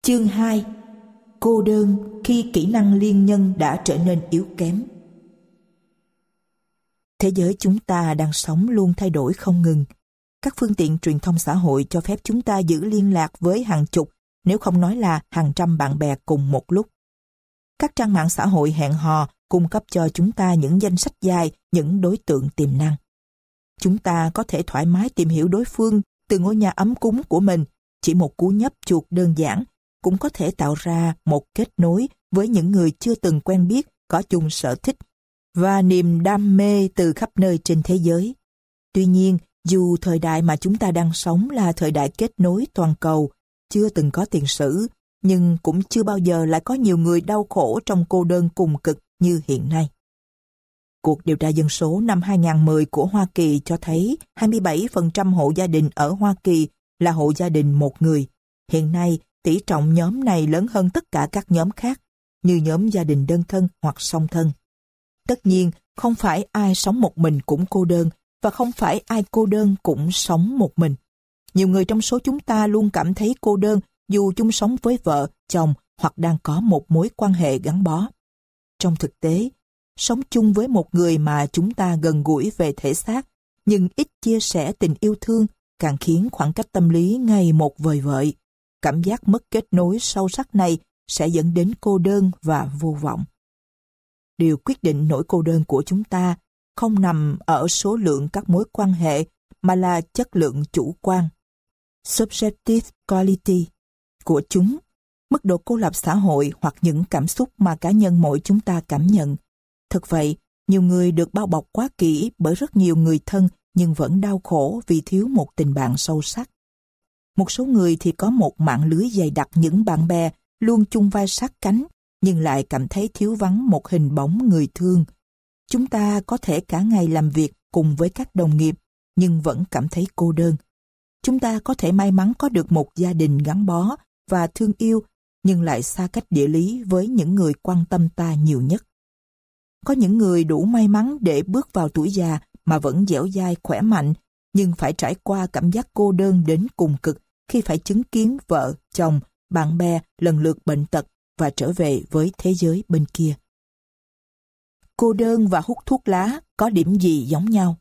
Chương 2. Cô đơn khi kỹ năng liên nhân đã trở nên yếu kém. Thế giới chúng ta đang sống luôn thay đổi không ngừng. Các phương tiện truyền thông xã hội cho phép chúng ta giữ liên lạc với hàng chục, nếu không nói là hàng trăm bạn bè cùng một lúc. Các trang mạng xã hội hẹn hò cung cấp cho chúng ta những danh sách dài, những đối tượng tiềm năng. Chúng ta có thể thoải mái tìm hiểu đối phương từ ngôi nhà ấm cúng của mình. Chỉ một cú nhấp chuột đơn giản cũng có thể tạo ra một kết nối với những người chưa từng quen biết, có chung sở thích và niềm đam mê từ khắp nơi trên thế giới. Tuy nhiên, dù thời đại mà chúng ta đang sống là thời đại kết nối toàn cầu, chưa từng có tiền sử, nhưng cũng chưa bao giờ lại có nhiều người đau khổ trong cô đơn cùng cực như hiện nay. Cuộc điều tra dân số năm 2010 của Hoa Kỳ cho thấy 27% hộ gia đình ở Hoa Kỳ là hộ gia đình một người. Hiện nay, tỷ trọng nhóm này lớn hơn tất cả các nhóm khác, như nhóm gia đình đơn thân hoặc song thân. Tất nhiên, không phải ai sống một mình cũng cô đơn, và không phải ai cô đơn cũng sống một mình. Nhiều người trong số chúng ta luôn cảm thấy cô đơn dù chung sống với vợ, chồng hoặc đang có một mối quan hệ gắn bó. Trong thực tế, sống chung với một người mà chúng ta gần gũi về thể xác, nhưng ít chia sẻ tình yêu thương, càng khiến khoảng cách tâm lý ngày một vời vợi. Cảm giác mất kết nối sâu sắc này sẽ dẫn đến cô đơn và vô vọng. Điều quyết định nỗi cô đơn của chúng ta không nằm ở số lượng các mối quan hệ, mà là chất lượng chủ quan, subjective quality, của chúng, mức độ cô lập xã hội hoặc những cảm xúc mà cá nhân mỗi chúng ta cảm nhận. Thực vậy, nhiều người được bao bọc quá kỹ bởi rất nhiều người thân nhưng vẫn đau khổ vì thiếu một tình bạn sâu sắc. Một số người thì có một mạng lưới dày đặc những bạn bè luôn chung vai sát cánh, nhưng lại cảm thấy thiếu vắng một hình bóng người thương. Chúng ta có thể cả ngày làm việc cùng với các đồng nghiệp, nhưng vẫn cảm thấy cô đơn. Chúng ta có thể may mắn có được một gia đình gắn bó và thương yêu, nhưng lại xa cách địa lý với những người quan tâm ta nhiều nhất. Có những người đủ may mắn để bước vào tuổi già mà vẫn dẻo dai khỏe mạnh, nhưng phải trải qua cảm giác cô đơn đến cùng cực khi phải chứng kiến vợ, chồng, bạn bè lần lượt bệnh tật và trở về với thế giới bên kia. Cô đơn và hút thuốc lá có điểm gì giống nhau?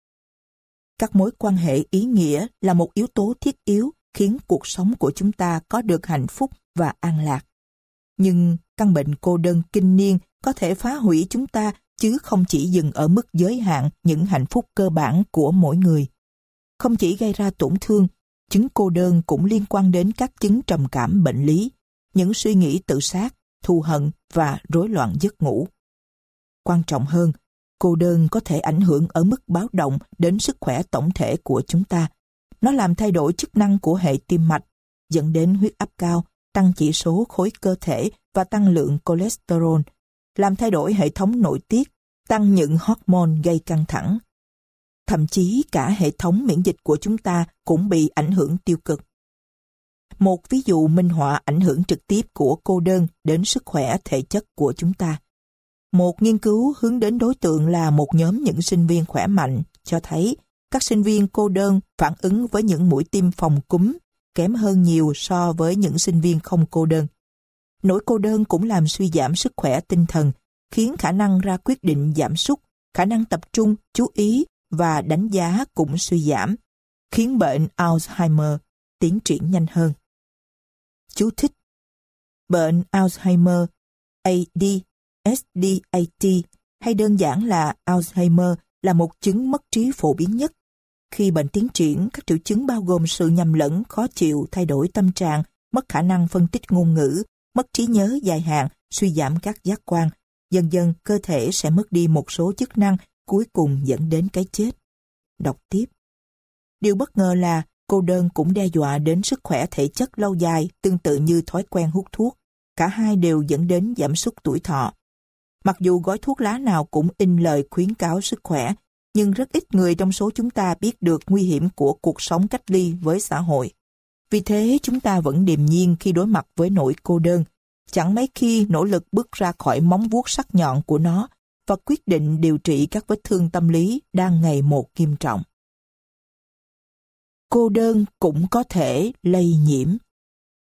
Các mối quan hệ ý nghĩa là một yếu tố thiết yếu khiến cuộc sống của chúng ta có được hạnh phúc và an lạc. Nhưng căn bệnh cô đơn kinh niên có thể phá hủy chúng ta, chứ không chỉ dừng ở mức giới hạn những hạnh phúc cơ bản của mỗi người. Không chỉ gây ra tổn thương, chứng cô đơn cũng liên quan đến các chứng trầm cảm bệnh lý, những suy nghĩ tự sát, thù hận và rối loạn giấc ngủ. Quan trọng hơn, cô đơn có thể ảnh hưởng ở mức báo động đến sức khỏe tổng thể của chúng ta. Nó làm thay đổi chức năng của hệ tim mạch, dẫn đến huyết áp cao, tăng chỉ số khối cơ thể và tăng lượng cholesterol, làm thay đổi hệ thống nội tiết, tăng những hormone gây căng thẳng. Thậm chí cả hệ thống miễn dịch của chúng ta cũng bị ảnh hưởng tiêu cực. Một ví dụ minh họa ảnh hưởng trực tiếp của cô đơn đến sức khỏe thể chất của chúng ta. Một nghiên cứu hướng đến đối tượng là một nhóm những sinh viên khỏe mạnh cho thấy các sinh viên cô đơn phản ứng với những mũi tiêm phòng cúm kém hơn nhiều so với những sinh viên không cô đơn. Nỗi cô đơn cũng làm suy giảm sức khỏe tinh thần, khiến khả năng ra quyết định giảm sút, khả năng tập trung, chú ý và đánh giá cũng suy giảm, khiến bệnh Alzheimer tiến triển nhanh hơn. Chú thích: Bệnh Alzheimer, AD, SDAT, hay đơn giản là Alzheimer, là một chứng mất trí phổ biến nhất. Khi bệnh tiến triển, các triệu chứng bao gồm sự nhầm lẫn, khó chịu, thay đổi tâm trạng, mất khả năng phân tích ngôn ngữ, mất trí nhớ dài hạn, suy giảm các giác quan. Dần dần, cơ thể sẽ mất đi một số chức năng, cuối cùng dẫn đến cái chết. Đọc tiếp. Điều bất ngờ là cô đơn cũng đe dọa đến sức khỏe thể chất lâu dài, tương tự như thói quen hút thuốc. Cả hai đều dẫn đến giảm sút tuổi thọ. Mặc dù gói thuốc lá nào cũng in lời khuyến cáo sức khỏe, nhưng rất ít người trong số chúng ta biết được nguy hiểm của cuộc sống cách ly với xã hội. Vì thế chúng ta vẫn điềm nhiên khi đối mặt với nỗi cô đơn, chẳng mấy khi nỗ lực bước ra khỏi móng vuốt sắc nhọn của nó và quyết định điều trị các vết thương tâm lý đang ngày một nghiêm trọng. Cô đơn cũng có thể lây nhiễm.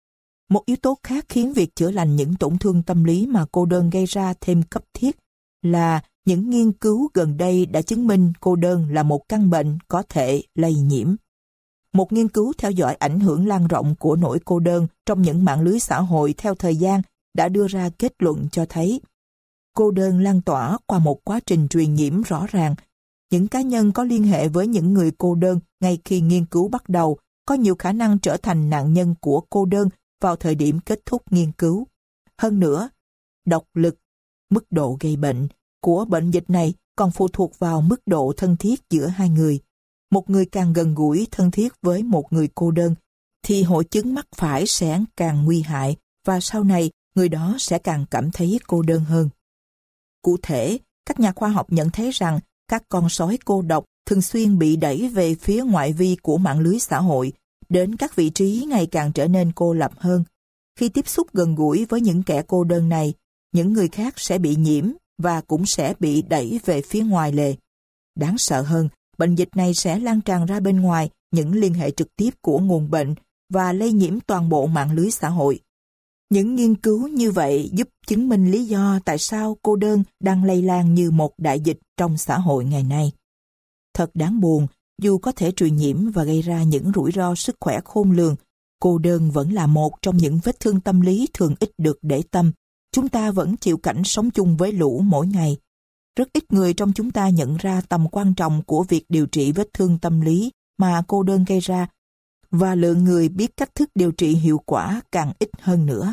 Một yếu tố khác khiến việc chữa lành những tổn thương tâm lý mà cô đơn gây ra thêm cấp thiết là những nghiên cứu gần đây đã chứng minh cô đơn là một căn bệnh có thể lây nhiễm. Một nghiên cứu theo dõi ảnh hưởng lan rộng của nỗi cô đơn trong những mạng lưới xã hội theo thời gian đã đưa ra kết luận cho thấy cô đơn lan tỏa qua một quá trình truyền nhiễm rõ ràng. Những cá nhân có liên hệ với những người cô đơn ngay khi nghiên cứu bắt đầu có nhiều khả năng trở thành nạn nhân của cô đơn vào thời điểm kết thúc nghiên cứu. Hơn nữa, độc lực, mức độ gây bệnh của bệnh dịch này còn phụ thuộc vào mức độ thân thiết giữa hai người. Một người càng gần gũi thân thiết với một người cô đơn thì hội chứng mắc phải sẽ càng nguy hại và sau này người đó sẽ càng cảm thấy cô đơn hơn. Cụ thể, các nhà khoa học nhận thấy rằng các con sói cô độc thường xuyên bị đẩy về phía ngoại vi của mạng lưới xã hội, đến các vị trí ngày càng trở nên cô lập hơn. Khi tiếp xúc gần gũi với những kẻ cô đơn này, những người khác sẽ bị nhiễm và cũng sẽ bị đẩy về phía ngoài lề. Đáng sợ hơn, bệnh dịch này sẽ lan tràn ra bên ngoài những liên hệ trực tiếp của nguồn bệnh và lây nhiễm toàn bộ mạng lưới xã hội. Những nghiên cứu như vậy giúp chứng minh lý do tại sao cô đơn đang lây lan như một đại dịch trong xã hội ngày nay. Thật đáng buồn, dù có thể truyền nhiễm và gây ra những rủi ro sức khỏe khôn lường, cô đơn vẫn là một trong những vết thương tâm lý thường ít được để tâm. Chúng ta vẫn chịu cảnh sống chung với lũ mỗi ngày. Rất ít người trong chúng ta nhận ra tầm quan trọng của việc điều trị vết thương tâm lý mà cô đơn gây ra, và lượng người biết cách thức điều trị hiệu quả càng ít hơn nữa.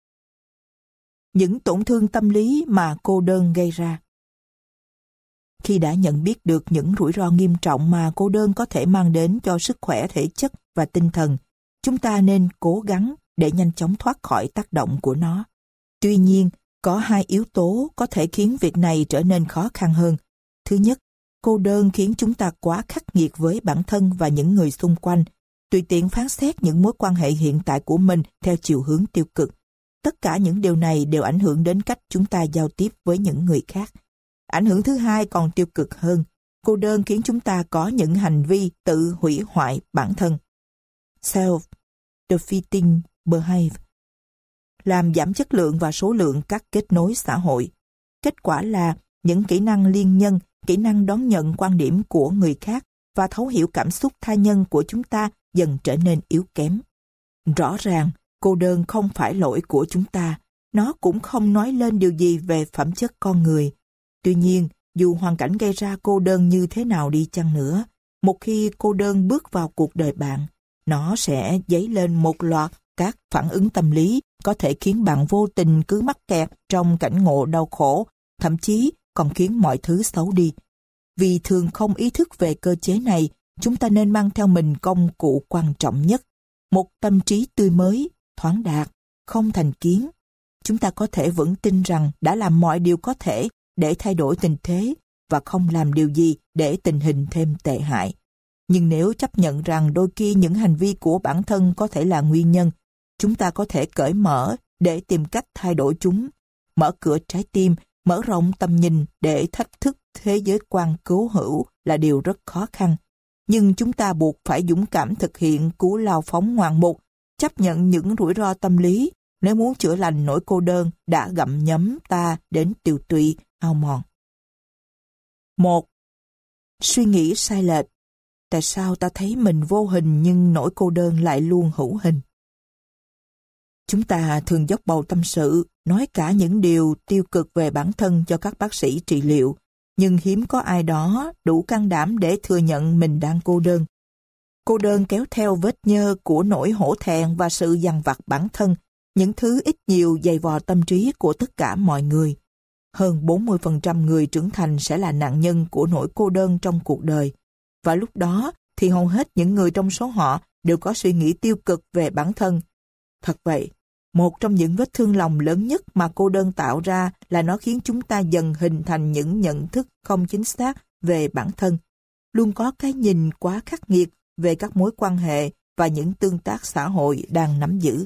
Những tổn thương tâm lý mà cô đơn gây ra. Khi đã nhận biết được những rủi ro nghiêm trọng mà cô đơn có thể mang đến cho sức khỏe thể chất và tinh thần, chúng ta nên cố gắng để nhanh chóng thoát khỏi tác động của nó. Tuy nhiên, có hai yếu tố có thể khiến việc này trở nên khó khăn hơn. Thứ nhất, cô đơn khiến chúng ta quá khắc nghiệt với bản thân và những người xung quanh, tùy tiện phán xét những mối quan hệ hiện tại của mình theo chiều hướng tiêu cực. Tất cả những điều này đều ảnh hưởng đến cách chúng ta giao tiếp với những người khác. Ảnh hưởng thứ hai còn tiêu cực hơn. Cô đơn khiến chúng ta có những hành vi tự hủy hoại bản thân. Self-defeating behavior. Làm giảm chất lượng và số lượng các kết nối xã hội. Kết quả là những kỹ năng liên nhân, kỹ năng đón nhận quan điểm của người khác và thấu hiểu cảm xúc tha nhân của chúng ta dần trở nên yếu kém. Rõ ràng, cô đơn không phải lỗi của chúng ta, nó cũng không nói lên điều gì về phẩm chất con người. Tuy nhiên, dù hoàn cảnh gây ra cô đơn như thế nào đi chăng nữa, một khi cô đơn bước vào cuộc đời bạn, nó sẽ dấy lên một loạt các phản ứng tâm lý có thể khiến bạn vô tình cứ mắc kẹt trong cảnh ngộ đau khổ, thậm chí còn khiến mọi thứ xấu đi. Vì thường không ý thức về cơ chế này, chúng ta nên mang theo mình công cụ quan trọng nhất, một tâm trí tươi mới, thoáng đạt, không thành kiến. Chúng ta có thể vững tin rằng đã làm mọi điều có thể để thay đổi tình thế và không làm điều gì để tình hình thêm tệ hại. Nhưng nếu chấp nhận rằng đôi khi những hành vi của bản thân có thể là nguyên nhân, chúng ta có thể cởi mở để tìm cách thay đổi chúng, mở cửa trái tim, mở rộng tầm nhìn để thách thức thế giới quan cố hữu là điều rất khó khăn. Nhưng chúng ta buộc phải dũng cảm thực hiện cú lao phóng ngoạn mục, chấp nhận những rủi ro tâm lý nếu muốn chữa lành nỗi cô đơn đã gặm nhấm ta đến tiều tụy, hao mòn. 1. Suy nghĩ sai lệch. Tại sao ta thấy mình vô hình nhưng nỗi cô đơn lại luôn hữu hình? Chúng ta thường dốc bầu tâm sự, nói cả những điều tiêu cực về bản thân cho các bác sĩ trị liệu, nhưng hiếm có ai đó đủ can đảm để thừa nhận mình đang cô đơn. Cô đơn kéo theo vết nhơ của nỗi hổ thẹn và sự dằn vặt bản thân, những thứ ít nhiều dày vò tâm trí của tất cả mọi người. Hơn 40% người trưởng thành sẽ là nạn nhân của nỗi cô đơn trong cuộc đời. Và lúc đó thì hầu hết những người trong số họ đều có suy nghĩ tiêu cực về bản thân. Thật vậy, một trong những vết thương lòng lớn nhất mà cô đơn tạo ra là nó khiến chúng ta dần hình thành những nhận thức không chính xác về bản thân, luôn có cái nhìn quá khắc nghiệt về các mối quan hệ và những tương tác xã hội đang nắm giữ.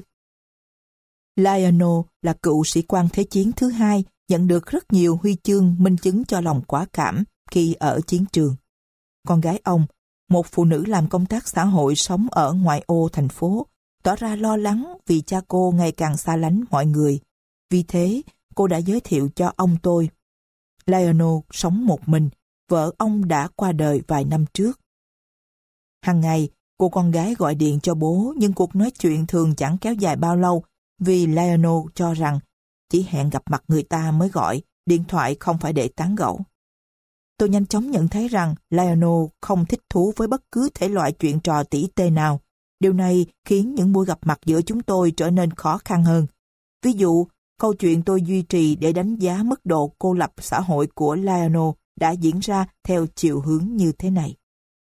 Lionel là cựu sĩ quan Thế chiến thứ hai, nhận được rất nhiều huy chương minh chứng cho lòng quả cảm khi ở chiến trường. Con gái ông, một phụ nữ làm công tác xã hội sống ở ngoại ô thành phố, tỏ ra lo lắng vì cha cô ngày càng xa lánh mọi người. Vì thế, cô đã giới thiệu cho ông tôi. Lionel sống một mình, vợ ông đã qua đời vài năm trước. Hàng ngày, cô con gái gọi điện cho bố, nhưng cuộc nói chuyện thường chẳng kéo dài bao lâu vì Lionel cho rằng chỉ hẹn gặp mặt người ta mới gọi, điện thoại không phải để tán gẫu. Tôi nhanh chóng nhận thấy rằng Lionel không thích thú với bất cứ thể loại chuyện trò tỉ tê nào. Điều này khiến những buổi gặp mặt giữa chúng tôi trở nên khó khăn hơn. Ví dụ, câu chuyện tôi duy trì để đánh giá mức độ cô lập xã hội của Lionel đã diễn ra theo chiều hướng như thế này.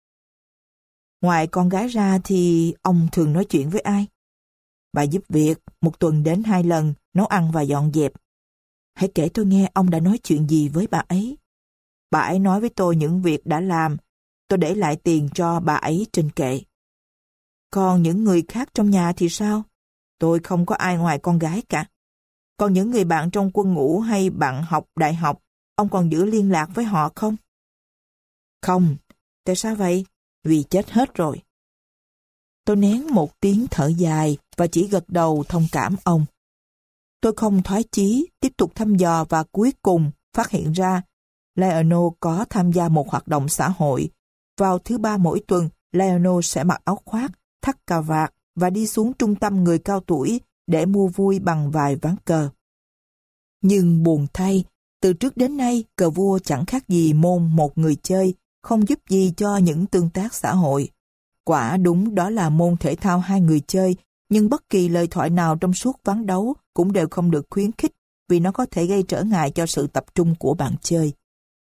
Ngoài con gái ra thì ông thường nói chuyện với ai? Bà giúp việc, một tuần đến 2 lần, nấu ăn và dọn dẹp. Hãy kể tôi nghe ông đã nói chuyện gì với bà ấy. Bà ấy nói với tôi những việc đã làm. Tôi để lại tiền cho bà ấy trên kệ. Còn những người khác trong nhà thì sao? Tôi không có ai ngoài con gái cả. Còn những người bạn trong quân ngũ hay bạn học đại học, ông còn giữ liên lạc với họ không? Không. Tại sao vậy? Vì chết hết rồi. Tôi nén một tiếng thở dài và chỉ gật đầu thông cảm ông. Tôi không thoái chí, tiếp tục thăm dò và cuối cùng phát hiện ra Lionel có tham gia một hoạt động xã hội. Vào thứ Ba mỗi tuần, Lionel sẽ mặc áo khoác, thắt cà vạt và đi xuống trung tâm người cao tuổi để mua vui bằng vài ván cờ. Nhưng buồn thay, từ trước đến nay cờ vua chẳng khác gì môn một người chơi, không giúp gì cho những tương tác xã hội. Quả đúng đó là môn thể thao hai người chơi, nhưng bất kỳ lời thoại nào trong suốt ván đấu cũng đều không được khuyến khích vì nó có thể gây trở ngại cho sự tập trung của bạn chơi.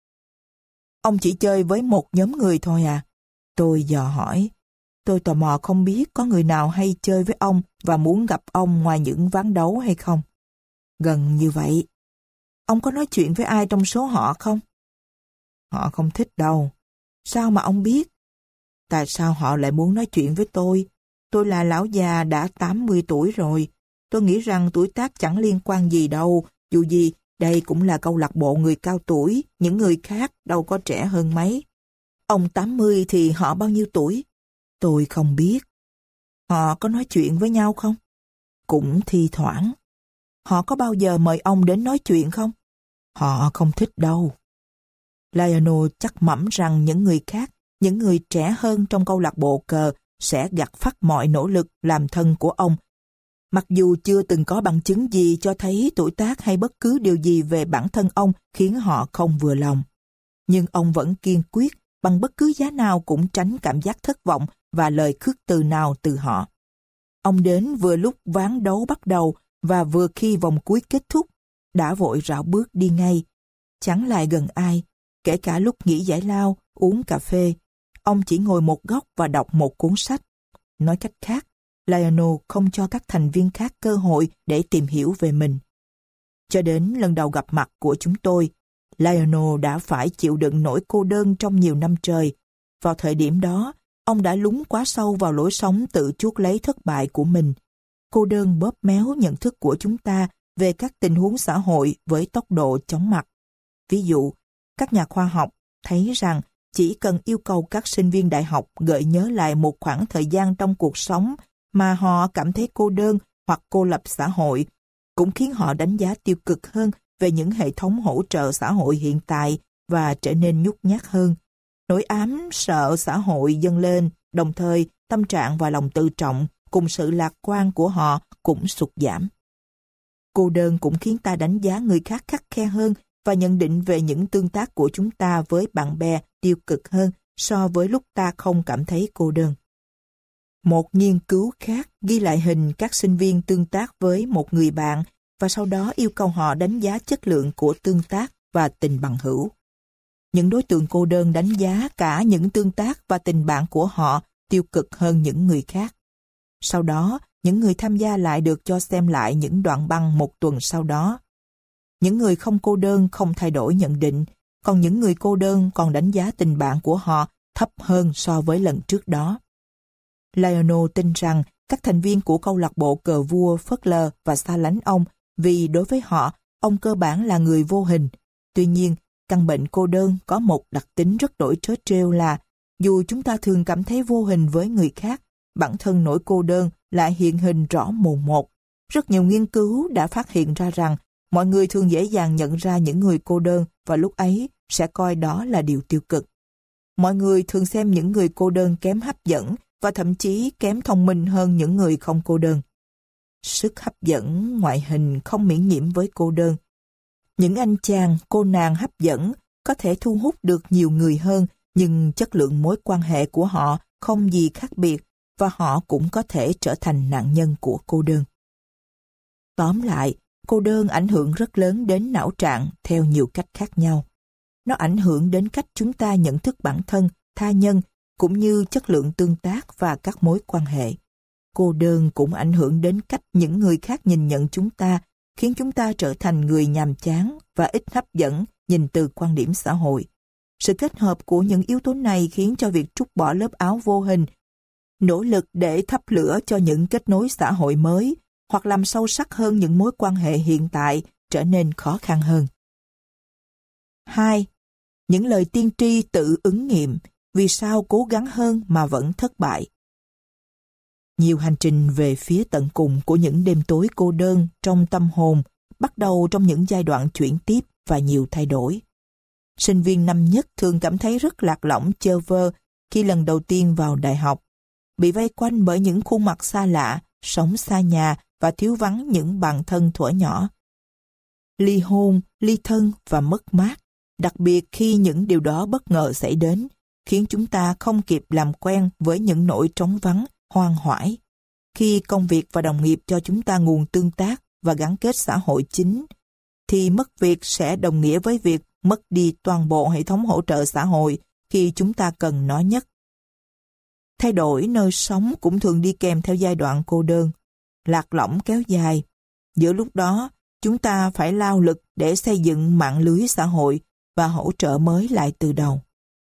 Ông chỉ chơi với một nhóm người thôi à? Tôi dò hỏi. Tôi tò mò không biết có người nào hay chơi với ông và muốn gặp ông ngoài những ván đấu hay không. Gần như vậy. Ông có nói chuyện với ai trong số họ không? Họ không thích đâu. Sao mà ông biết? Tại sao họ lại muốn nói chuyện với tôi? Tôi là lão già đã 80 tuổi rồi. Tôi nghĩ rằng tuổi tác chẳng liên quan gì đâu. Dù gì, đây cũng là câu lạc bộ người cao tuổi. Những người khác đâu có trẻ hơn mấy. Ông 80 thì họ bao nhiêu tuổi? Tôi không biết. Họ có nói chuyện với nhau không? Cũng thi thoảng. Họ có bao giờ mời ông đến nói chuyện không? Họ không thích đâu. Lionel chắc mẩm rằng những người khác, những người trẻ hơn trong câu lạc bộ cờ sẽ gặt phắt mọi nỗ lực làm thân của ông. Mặc dù chưa từng có bằng chứng gì cho thấy tuổi tác hay bất cứ điều gì về bản thân ông khiến họ không vừa lòng. Nhưng ông vẫn kiên quyết, bằng bất cứ giá nào cũng tránh cảm giác thất vọng và lời khước từ nào từ họ. Ông đến vừa lúc ván đấu bắt đầu và vừa khi vòng cuối kết thúc, đã vội rảo bước đi ngay. Chẳng lại gần ai, kể cả lúc nghỉ giải lao, uống cà phê. Ông chỉ ngồi một góc và đọc một cuốn sách. Nói cách khác, Lionel không cho các thành viên khác cơ hội để tìm hiểu về mình. Cho đến lần đầu gặp mặt của chúng tôi, Lionel đã phải chịu đựng nỗi cô đơn trong nhiều năm trời. Vào thời điểm đó, ông đã lún quá sâu vào lối sống tự chuốc lấy thất bại của mình. Cô đơn bóp méo nhận thức của chúng ta về các tình huống xã hội với tốc độ chóng mặt. Ví dụ, các nhà khoa học thấy rằng chỉ cần yêu cầu các sinh viên đại học gợi nhớ lại một khoảng thời gian trong cuộc sống mà họ cảm thấy cô đơn hoặc cô lập xã hội, cũng khiến họ đánh giá tiêu cực hơn về những hệ thống hỗ trợ xã hội hiện tại và trở nên nhút nhát hơn. Nỗi ám sợ xã hội dâng lên, đồng thời tâm trạng và lòng tự trọng cùng sự lạc quan của họ cũng sụt giảm. Cô đơn cũng khiến ta đánh giá người khác khắt khe hơn và nhận định về những tương tác của chúng ta với bạn bè tiêu cực hơn so với lúc ta không cảm thấy cô đơn. Một nghiên cứu khác ghi lại hình các sinh viên tương tác với một người bạn và sau đó yêu cầu họ đánh giá chất lượng của tương tác và tình bằng hữu. Những đối tượng cô đơn đánh giá cả những tương tác và tình bạn của họ tiêu cực hơn những người khác. Sau đó, những người tham gia lại được cho xem lại những đoạn băng một tuần sau đó. Những người không cô đơn không thay đổi nhận định, còn những người cô đơn còn đánh giá tình bạn của họ thấp hơn so với lần trước đó. Lionel tin rằng các thành viên của câu lạc bộ cờ vua phớt lờ và xa lánh ông vì đối với họ, ông cơ bản là người vô hình. Tuy nhiên, căn bệnh cô đơn có một đặc tính rất đổi trớ trêu là dù chúng ta thường cảm thấy vô hình với người khác, bản thân nỗi cô đơn lại hiện hình rõ mồn một. Rất nhiều nghiên cứu đã phát hiện ra rằng mọi người thường dễ dàng nhận ra những người cô đơn và lúc ấy sẽ coi đó là điều tiêu cực. Mọi người thường xem những người cô đơn kém hấp dẫn và thậm chí kém thông minh hơn những người không cô đơn. Sức hấp dẫn ngoại hình không miễn nhiễm với cô đơn. Những anh chàng, cô nàng hấp dẫn có thể thu hút được nhiều người hơn, nhưng chất lượng mối quan hệ của họ không gì khác biệt và họ cũng có thể trở thành nạn nhân của cô đơn. Tóm lại, cô đơn ảnh hưởng rất lớn đến não trạng theo nhiều cách khác nhau. Nó ảnh hưởng đến cách chúng ta nhận thức bản thân, tha nhân, cũng như chất lượng tương tác và các mối quan hệ. Cô đơn cũng ảnh hưởng đến cách những người khác nhìn nhận chúng ta, khiến chúng ta trở thành người nhàm chán và ít hấp dẫn nhìn từ quan điểm xã hội. Sự kết hợp của những yếu tố này khiến cho việc trút bỏ lớp áo vô hình, nỗ lực để thắp lửa cho những kết nối xã hội mới, hoặc làm sâu sắc hơn những mối quan hệ hiện tại trở nên khó khăn hơn. 2. Những lời tiên tri tự ứng nghiệm, vì sao cố gắng hơn mà vẫn thất bại. Nhiều hành trình về phía tận cùng của những đêm tối cô đơn trong tâm hồn bắt đầu trong những giai đoạn chuyển tiếp và nhiều thay đổi. Sinh viên năm nhất thường cảm thấy rất lạc lõng chơ vơ khi lần đầu tiên vào đại học, bị vây quanh bởi những khuôn mặt xa lạ, sống xa nhà và thiếu vắng những bạn thân thuở nhỏ. Ly hôn, ly thân và mất mát, đặc biệt khi những điều đó bất ngờ xảy đến, khiến chúng ta không kịp làm quen với những nỗi trống vắng, hoang hoải. Khi công việc và đồng nghiệp cho chúng ta nguồn tương tác và gắn kết xã hội chính, thì mất việc sẽ đồng nghĩa với việc mất đi toàn bộ hệ thống hỗ trợ xã hội khi chúng ta cần nó nhất. Thay đổi nơi sống cũng thường đi kèm theo giai đoạn cô đơn, lạc lõng kéo dài. Giữa lúc đó, chúng ta phải lao lực để xây dựng mạng lưới xã hội và hỗ trợ mới lại từ đầu.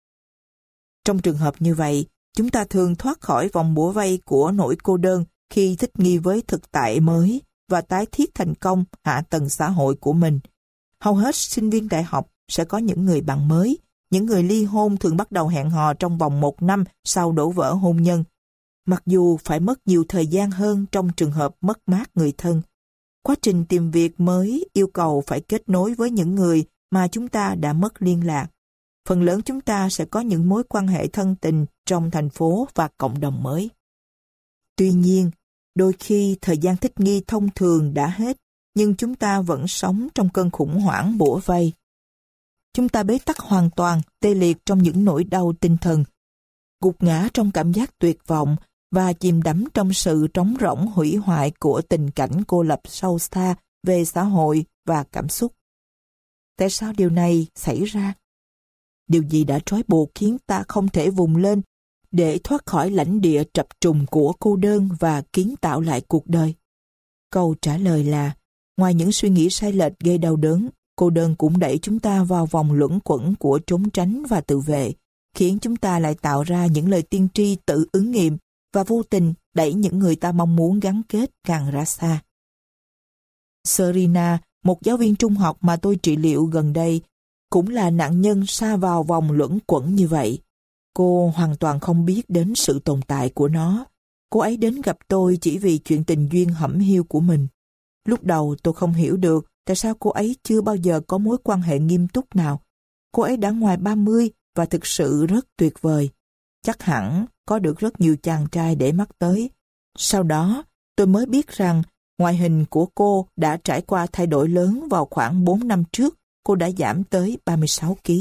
Trong trường hợp như vậy, chúng ta thường thoát khỏi vòng bủa vây của nỗi cô đơn khi thích nghi với thực tại mới và tái thiết thành công hạ tầng xã hội của mình. Hầu hết sinh viên đại học sẽ có những người bạn mới. Những người ly hôn thường bắt đầu hẹn hò trong vòng 1 năm sau đổ vỡ hôn nhân, mặc dù phải mất nhiều thời gian hơn trong trường hợp mất mát người thân. Quá trình tìm việc mới yêu cầu phải kết nối với những người mà chúng ta đã mất liên lạc. Phần lớn chúng ta sẽ có những mối quan hệ thân tình trong thành phố và cộng đồng mới. Tuy nhiên, đôi khi thời gian thích nghi thông thường đã hết, nhưng chúng ta vẫn sống trong cơn khủng hoảng bủa vây. Chúng ta bế tắc hoàn toàn, tê liệt trong những nỗi đau tinh thần, gục ngã trong cảm giác tuyệt vọng và chìm đắm trong sự trống rỗng hủy hoại của tình cảnh cô lập sâu xa về xã hội và cảm xúc. Tại sao điều này xảy ra? Điều gì đã trói buộc khiến ta không thể vùng lên để thoát khỏi lãnh địa trập trùng của cô đơn và kiến tạo lại cuộc đời? Câu trả lời là, ngoài những suy nghĩ sai lệch gây đau đớn, cô đơn cũng đẩy chúng ta vào vòng luẩn quẩn của trốn tránh và tự vệ, khiến chúng ta lại tạo ra những lời tiên tri tự ứng nghiệm và vô tình đẩy những người ta mong muốn gắn kết càng ra xa. Serena, một giáo viên trung học mà tôi trị liệu gần đây, cũng là nạn nhân sa vào vòng luẩn quẩn như vậy. Cô hoàn toàn không biết đến sự tồn tại của nó. Cô ấy đến gặp tôi chỉ vì chuyện tình duyên hẩm hiu của mình. Lúc đầu tôi không hiểu được tại sao cô ấy chưa bao giờ có mối quan hệ nghiêm túc nào. Cô ấy đã ngoài 30 và thực sự rất tuyệt vời. Chắc hẳn có được rất nhiều chàng trai để mắt tới. Sau đó, tôi mới biết rằng ngoại hình của cô đã trải qua thay đổi lớn vào khoảng 4 năm trước. Cô đã giảm tới 36 kg.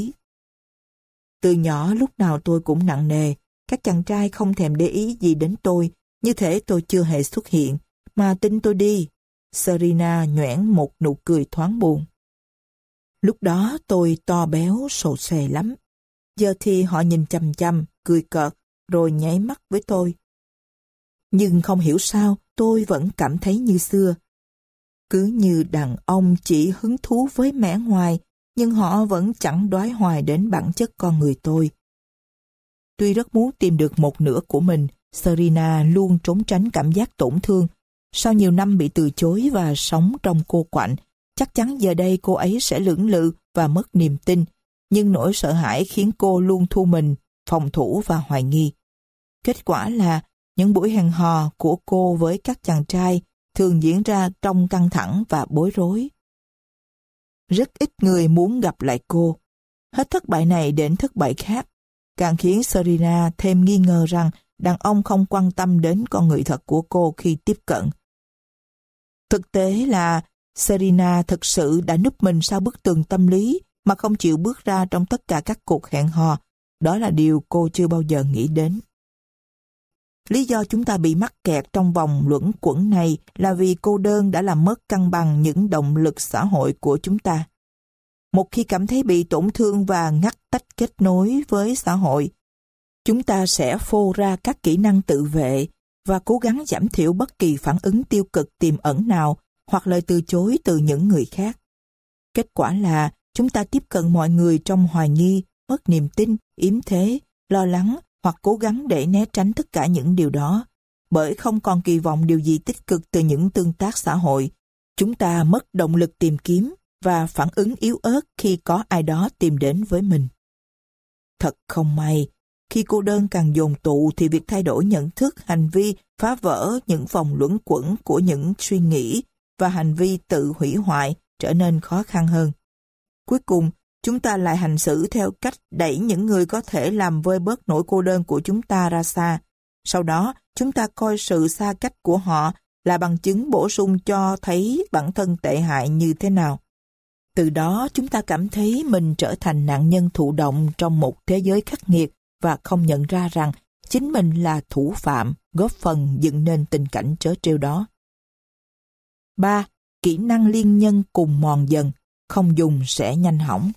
Từ nhỏ lúc nào tôi cũng nặng nề. Các chàng trai không thèm để ý gì đến tôi. Như thể tôi chưa hề xuất hiện. Mà tin tôi đi. Serena nhoẻn một nụ cười thoáng buồn. Lúc đó tôi to béo, sồ sề lắm. Giờ thì họ nhìn chằm chằm, cười cợt, rồi nháy mắt với tôi. Nhưng không hiểu sao, tôi vẫn cảm thấy như xưa. Cứ như đàn ông chỉ hứng thú với mẻ ngoài, nhưng họ vẫn chẳng đoái hoài đến bản chất con người tôi. Tuy rất muốn tìm được một nửa của mình, Serena luôn trốn tránh cảm giác tổn thương. Sau nhiều năm bị từ chối và sống trong cô quạnh, chắc chắn giờ đây cô ấy sẽ lưỡng lự và mất niềm tin, nhưng nỗi sợ hãi khiến cô luôn thu mình, phòng thủ và hoài nghi. Kết quả là Những buổi hẹn hò của cô với các chàng trai thường diễn ra trong căng thẳng và bối rối. Rất ít người muốn gặp lại cô. Hết thất bại này đến thất bại khác, càng khiến Serena thêm nghi ngờ rằng đàn ông không quan tâm đến con người thật của cô khi tiếp cận. Thực tế là Serena thực sự đã núp mình sau bức tường tâm lý mà không chịu bước ra trong tất cả các cuộc hẹn hò. Đó là điều cô chưa bao giờ nghĩ đến. Lý do chúng ta bị mắc kẹt trong vòng luẩn quẩn này là vì cô đơn đã làm mất cân bằng những động lực xã hội của chúng ta. Một khi cảm thấy bị tổn thương và ngắt tách kết nối với xã hội, chúng ta sẽ phô ra các kỹ năng tự vệ và cố gắng giảm thiểu bất kỳ phản ứng tiêu cực tiềm ẩn nào hoặc lời từ chối từ những người khác. Kết quả là chúng ta tiếp cận mọi người trong hoài nghi, mất niềm tin, yếm thế, lo lắng hoặc cố gắng để né tránh tất cả những điều đó. Bởi không còn kỳ vọng điều gì tích cực từ những tương tác xã hội, chúng ta mất động lực tìm kiếm và phản ứng yếu ớt khi có ai đó tìm đến với mình. Thật không may, khi cô đơn càng dồn tụ thì việc thay đổi nhận thức, hành vi, phá vỡ những vòng luẩn quẩn của những suy nghĩ và hành vi tự hủy hoại trở nên khó khăn hơn. Cuối cùng, chúng ta lại hành xử theo cách đẩy những người có thể làm vơi bớt nỗi cô đơn của chúng ta ra xa. Sau đó, chúng ta coi sự xa cách của họ là bằng chứng bổ sung cho thấy bản thân tệ hại như thế nào. Từ đó, chúng ta cảm thấy mình trở thành nạn nhân thụ động trong một thế giới khắc nghiệt và không nhận ra rằng chính mình là thủ phạm góp phần dựng nên tình cảnh trớ trêu đó. 3. Kỹ năng liên nhân cùng mòn dần, không dùng sẽ nhanh hỏng.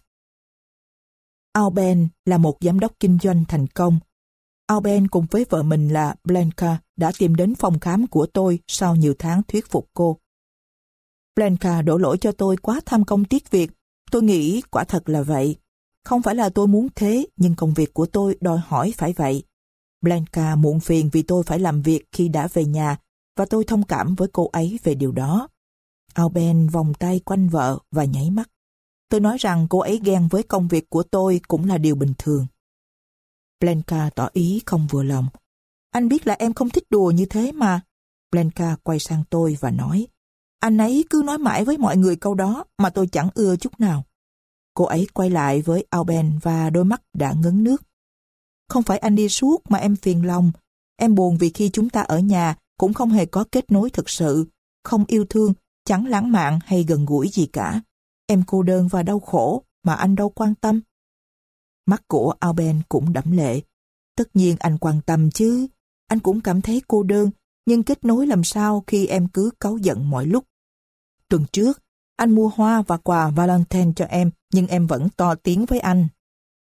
Alben là một giám đốc kinh doanh thành công. Alben cùng với vợ mình là Blanca đã tìm đến phòng khám của tôi sau nhiều tháng thuyết phục cô. Blanca đổ lỗi cho tôi quá tham công tiếc việc. Tôi nghĩ quả thật là vậy. Không phải là tôi muốn thế, nhưng công việc của tôi đòi hỏi phải vậy. Blanca muộn phiền vì tôi phải làm việc khi đã về nhà, và tôi thông cảm với cô ấy về điều đó. Alben vòng tay quanh vợ và nháy mắt. Tôi nói rằng cô ấy ghen với công việc của tôi cũng là điều bình thường. Blanca tỏ ý không vừa lòng. Anh biết là em không thích đùa như thế mà. Blanca quay sang tôi và nói, anh ấy cứ nói mãi với mọi người câu đó mà tôi chẳng ưa chút nào. Cô ấy quay lại với Alben và đôi mắt đã ngấn nước. Không phải anh đi suốt mà em phiền lòng. Em buồn vì khi chúng ta ở nhà cũng không hề có kết nối thực sự, không yêu thương, chẳng lãng mạn hay gần gũi gì cả. Em cô đơn và đau khổ mà anh đâu quan tâm. Mắt của Alben cũng đẫm lệ. Tất nhiên anh quan tâm chứ. Anh cũng cảm thấy cô đơn, nhưng kết nối làm sao khi em cứ cáu giận mọi lúc. Tuần trước, anh mua hoa và quà Valentine cho em, nhưng em vẫn to tiếng với anh.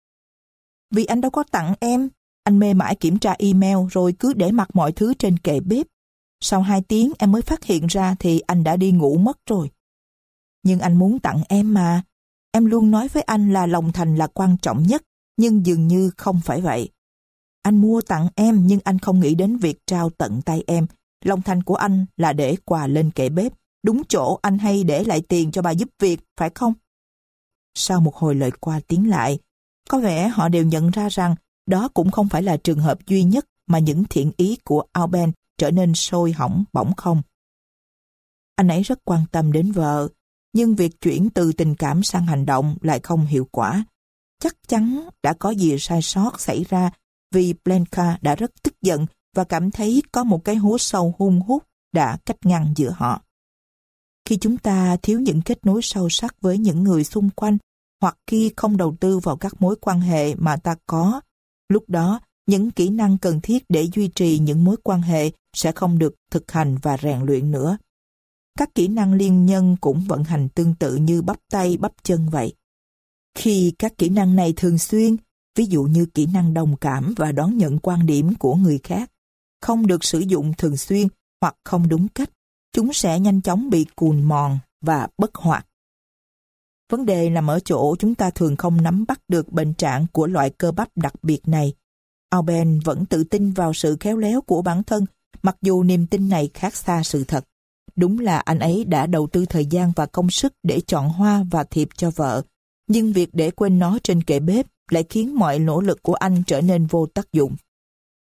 Vì anh đâu có tặng em. Anh mê mải kiểm tra email rồi cứ để mặc mọi thứ trên kệ bếp. Sau 2 tiếng em mới phát hiện ra thì anh đã đi ngủ mất rồi. Nhưng anh muốn tặng em mà. Em luôn nói với anh là lòng thành là quan trọng nhất, nhưng dường như không phải vậy. Anh mua tặng em nhưng anh không nghĩ đến việc trao tận tay em. Lòng thành của anh là để quà lên kệ bếp, đúng chỗ anh hay để lại tiền cho bà giúp việc, phải không? Sau một hồi lời qua tiếng lại, có vẻ họ đều nhận ra rằng đó cũng không phải là trường hợp duy nhất mà những thiện ý của Alben trở nên sôi hỏng bỏng không. Anh ấy rất quan tâm đến vợ, nhưng việc chuyển từ tình cảm sang hành động lại không hiệu quả. Chắc chắn đã có gì sai sót xảy ra vì Blanca đã rất tức giận và cảm thấy có một cái hố sâu hun hút đã cách ngăn giữa họ. Khi chúng ta thiếu những kết nối sâu sắc với những người xung quanh hoặc khi không đầu tư vào các mối quan hệ mà ta có, lúc đó những kỹ năng cần thiết để duy trì những mối quan hệ sẽ không được thực hành và rèn luyện nữa. Các kỹ năng liên nhân cũng vận hành tương tự như bắp tay, bắp chân vậy. Khi các kỹ năng này thường xuyên, ví dụ như kỹ năng đồng cảm và đón nhận quan điểm của người khác, không được sử dụng thường xuyên hoặc không đúng cách, chúng sẽ nhanh chóng bị cùn mòn và bất hoạt. Vấn đề nằm ở chỗ chúng ta thường không nắm bắt được bệnh trạng của loại cơ bắp đặc biệt này. Alben vẫn tự tin vào sự khéo léo của bản thân, mặc dù niềm tin này khác xa sự thật. Đúng là anh ấy đã đầu tư thời gian và công sức để chọn hoa và thiệp cho vợ, nhưng việc để quên nó trên kệ bếp lại khiến mọi nỗ lực của anh trở nên vô tác dụng.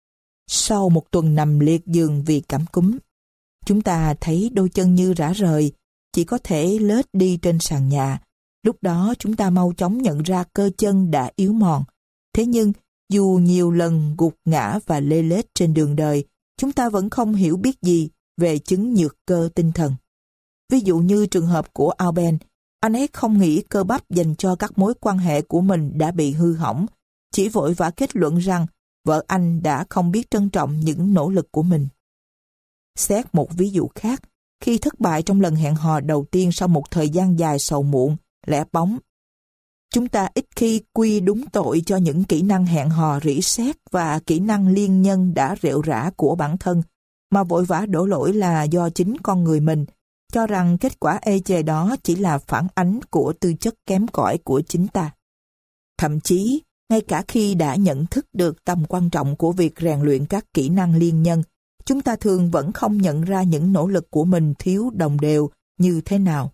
Sau một tuần nằm liệt giường vì cảm cúm, chúng ta thấy đôi chân như rã rời, chỉ có thể lết đi trên sàn nhà. Lúc đó chúng ta mau chóng nhận ra cơ chân đã yếu mòn. Thế nhưng, dù nhiều lần gục ngã và lê lết trên đường đời, chúng ta vẫn không hiểu biết gì về chứng nhược cơ tinh thần. Ví dụ như trường hợp của Alben, anh ấy không nghĩ cơ bắp dành cho các mối quan hệ của mình đã bị hư hỏng, chỉ vội vã kết luận rằng vợ anh đã không biết trân trọng những nỗ lực của mình. Xét một ví dụ khác, khi thất bại trong lần hẹn hò đầu tiên sau một thời gian dài sầu muộn, lẻ bóng, chúng ta ít khi quy đúng tội cho những kỹ năng hẹn hò rỉ sét và kỹ năng liên nhân đã rệu rã của bản thân, mà vội vã đổ lỗi là do chính con người mình, cho rằng kết quả ê chề đó chỉ là phản ánh của tư chất kém cỏi của chính ta. Thậm chí, ngay cả khi đã nhận thức được tầm quan trọng của việc rèn luyện các kỹ năng liên nhân, chúng ta thường vẫn không nhận ra những nỗ lực của mình thiếu đồng đều như thế nào.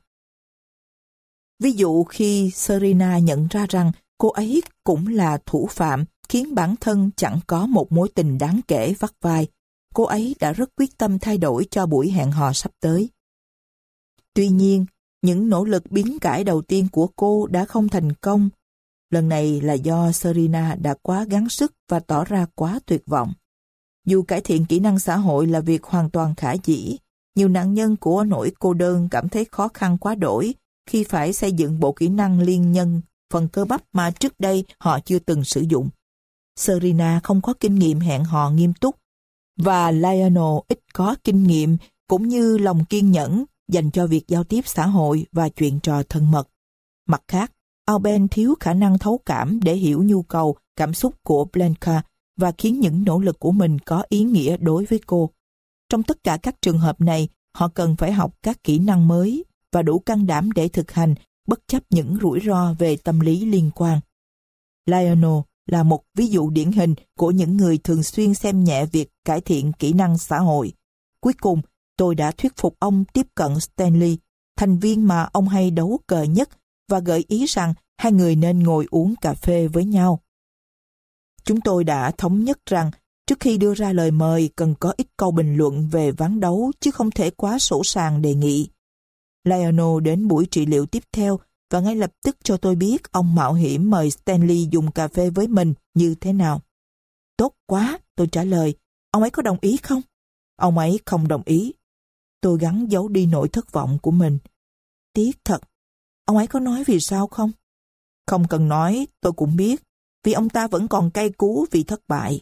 Ví dụ khi Serena nhận ra rằng cô ấy cũng là thủ phạm khiến bản thân chẳng có một mối tình đáng kể vắt vai, cô ấy đã rất quyết tâm thay đổi cho buổi hẹn hò sắp tới. Tuy nhiên, những nỗ lực biến cải đầu tiên của cô đã không thành công. Lần này là do Serena đã quá gắng sức và tỏ ra quá tuyệt vọng. Dù cải thiện kỹ năng xã hội là việc hoàn toàn khả dĩ, nhiều nạn nhân của nỗi cô đơn cảm thấy khó khăn quá đỗi khi phải xây dựng bộ kỹ năng liên nhân, phần cơ bắp mà trước đây họ chưa từng sử dụng. Serena không có kinh nghiệm hẹn hò nghiêm túc, và Lionel ít có kinh nghiệm cũng như lòng kiên nhẫn dành cho việc giao tiếp xã hội và chuyện trò thân mật. Mặt khác, Alben thiếu khả năng thấu cảm để hiểu nhu cầu, cảm xúc của Blanca và khiến những nỗ lực của mình có ý nghĩa đối với cô. Trong tất cả các trường hợp này, họ cần phải học các kỹ năng mới và đủ can đảm để thực hành, bất chấp những rủi ro về tâm lý liên quan. Lionel là một ví dụ điển hình của những người thường xuyên xem nhẹ việc cải thiện kỹ năng xã hội. Cuối cùng, tôi đã thuyết phục ông tiếp cận Stanley, thành viên mà ông hay đấu cờ nhất, và gợi ý rằng hai người nên ngồi uống cà phê với nhau. Chúng tôi đã thống nhất rằng trước khi đưa ra lời mời cần có ít câu bình luận về ván đấu chứ không thể quá sỗ sàng đề nghị. Lionel đến buổi trị liệu tiếp theo và ngay lập tức cho tôi biết ông mạo hiểm mời Stanley dùng cà phê với mình như thế nào. Tốt quá, tôi trả lời. Ông ấy có đồng ý không? Ông ấy không đồng ý. Tôi gắng giấu đi nỗi thất vọng của mình. Tiếc thật. Ông ấy có nói vì sao không? Không cần nói, tôi cũng biết. Vì ông ta vẫn còn cay cú vì thất bại.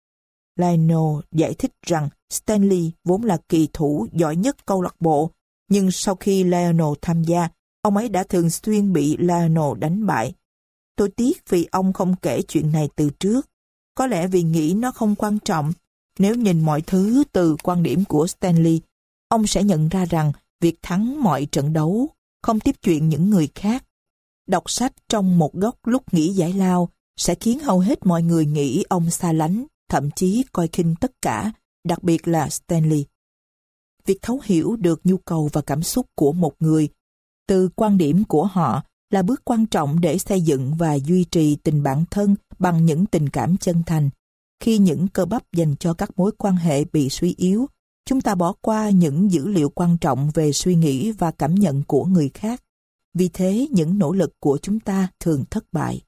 Lionel giải thích rằng Stanley vốn là kỳ thủ giỏi nhất câu lạc bộ, nhưng sau khi Lionel tham gia, ông ấy đã thường xuyên bị Lionel đánh bại. Tôi tiếc vì ông không kể chuyện này từ trước. Có lẽ vì nghĩ nó không quan trọng. Nếu nhìn mọi thứ từ quan điểm của Stanley, ông sẽ nhận ra rằng việc thắng mọi trận đấu, không tiếp chuyện những người khác, đọc sách trong một góc lúc nghỉ giải lao sẽ khiến hầu hết mọi người nghĩ ông xa lánh, thậm chí coi khinh tất cả, đặc biệt là Stanley. Việc thấu hiểu được nhu cầu và cảm xúc của một người từ quan điểm của họ là bước quan trọng để xây dựng và duy trì tình bạn thân bằng những tình cảm chân thành. Khi những cơ bắp dành cho các mối quan hệ bị suy yếu, chúng ta bỏ qua những dữ liệu quan trọng về suy nghĩ và cảm nhận của người khác. Vì thế, những nỗ lực của chúng ta thường thất bại.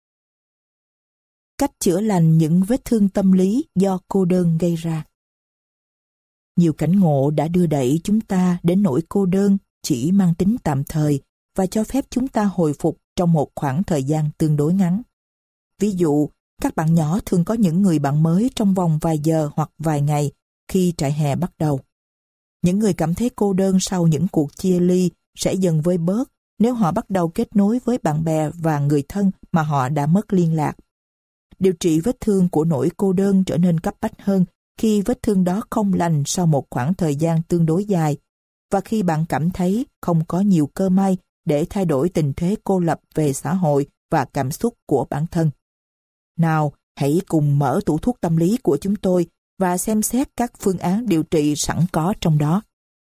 Cách chữa lành những vết thương tâm lý do cô đơn gây ra. Nhiều cảnh ngộ đã đưa đẩy chúng ta đến nỗi cô đơn chỉ mang tính tạm thời và cho phép chúng ta hồi phục trong một khoảng thời gian tương đối ngắn. Ví dụ, các bạn nhỏ thường có những người bạn mới trong vòng vài giờ hoặc vài ngày khi trại hè bắt đầu. Những người cảm thấy cô đơn sau những cuộc chia ly sẽ dần vơi bớt nếu họ bắt đầu kết nối với bạn bè và người thân mà họ đã mất liên lạc. Điều trị vết thương của nỗi cô đơn trở nên cấp bách hơn khi vết thương đó không lành sau một khoảng thời gian tương đối dài và khi bạn cảm thấy không có nhiều cơ may để thay đổi tình thế cô lập về xã hội và cảm xúc của bản thân. Nào, hãy cùng mở tủ thuốc tâm lý của chúng tôi và xem xét các phương án điều trị sẵn có trong đó.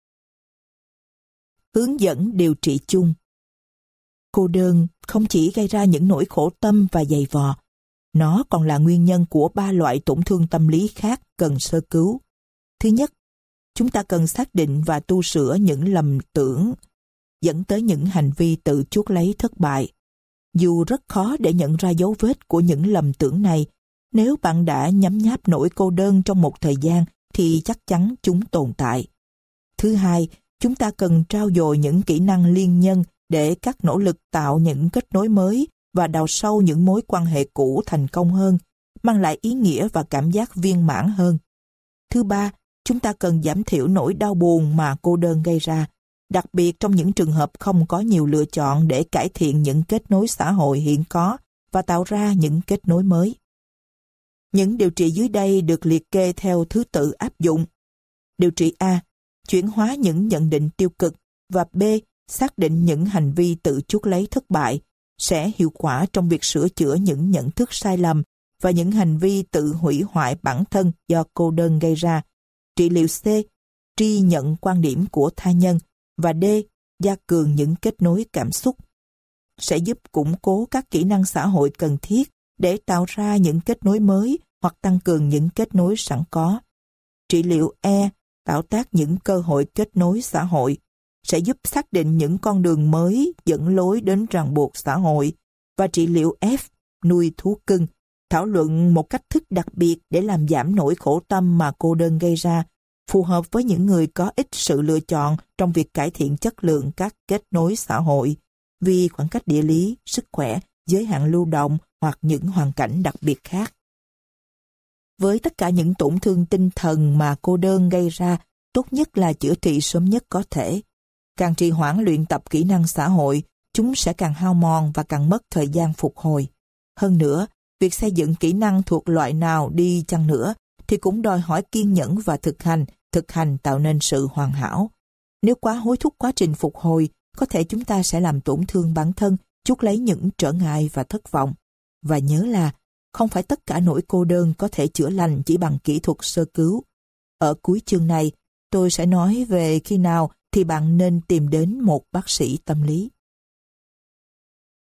Hướng dẫn điều trị chung. Cô đơn không chỉ gây ra những nỗi khổ tâm và dày vò, Nó còn là nguyên nhân của 3 loại tổn thương tâm lý khác cần sơ cứu. Thứ nhất, chúng ta cần xác định và tu sửa những lầm tưởng dẫn tới những hành vi tự chuốc lấy thất bại. Dù rất khó để nhận ra dấu vết của những lầm tưởng này, nếu bạn đã nhấm nháp nỗi cô đơn trong một thời gian thì chắc chắn chúng tồn tại. Thứ hai, chúng ta cần trau dồi những kỹ năng liên nhân để các nỗ lực tạo những kết nối mới và đào sâu những mối quan hệ cũ thành công hơn, mang lại ý nghĩa và cảm giác viên mãn hơn. Thứ ba, chúng ta cần giảm thiểu nỗi đau buồn mà cô đơn gây ra, đặc biệt trong những trường hợp không có nhiều lựa chọn để cải thiện những kết nối xã hội hiện có và tạo ra những kết nối mới. Những điều trị dưới đây được liệt kê theo thứ tự áp dụng. Điều trị A. Chuyển hóa những nhận định tiêu cực, và B. Xác định những hành vi tự chuốc lấy thất bại sẽ hiệu quả trong việc sửa chữa những nhận thức sai lầm và những hành vi tự hủy hoại bản thân do cô đơn gây ra. Trị liệu C. Tri nhận quan điểm của tha nhân, và D. Gia cường những kết nối cảm xúc sẽ giúp củng cố các kỹ năng xã hội cần thiết để tạo ra những kết nối mới hoặc tăng cường những kết nối sẵn có. Trị liệu E. Tạo tác những cơ hội kết nối xã hội sẽ giúp xác định những con đường mới dẫn lối đến ràng buộc xã hội. Và trị liệu F. Nuôi thú cưng, thảo luận một cách thức đặc biệt để làm giảm nỗi khổ tâm mà cô đơn gây ra, phù hợp với những người có ít sự lựa chọn trong việc cải thiện chất lượng các kết nối xã hội, vì khoảng cách địa lý, sức khỏe, giới hạn lưu động hoặc những hoàn cảnh đặc biệt khác. Với tất cả những tổn thương tinh thần mà cô đơn gây ra, tốt nhất là chữa trị sớm nhất có thể. Càng trì hoãn luyện tập kỹ năng xã hội, chúng sẽ càng hao mòn và càng mất thời gian phục hồi. Hơn nữa, việc xây dựng kỹ năng thuộc loại nào đi chăng nữa thì cũng đòi hỏi kiên nhẫn và thực hành tạo nên sự hoàn hảo. Nếu quá hối thúc quá trình phục hồi, có thể chúng ta sẽ làm tổn thương bản thân, chuốc lấy những trở ngại và thất vọng. Và nhớ là, không phải tất cả nỗi cô đơn có thể chữa lành chỉ bằng kỹ thuật sơ cứu. Ở cuối chương này, tôi sẽ nói về khi nào thì bạn nên tìm đến một bác sĩ tâm lý.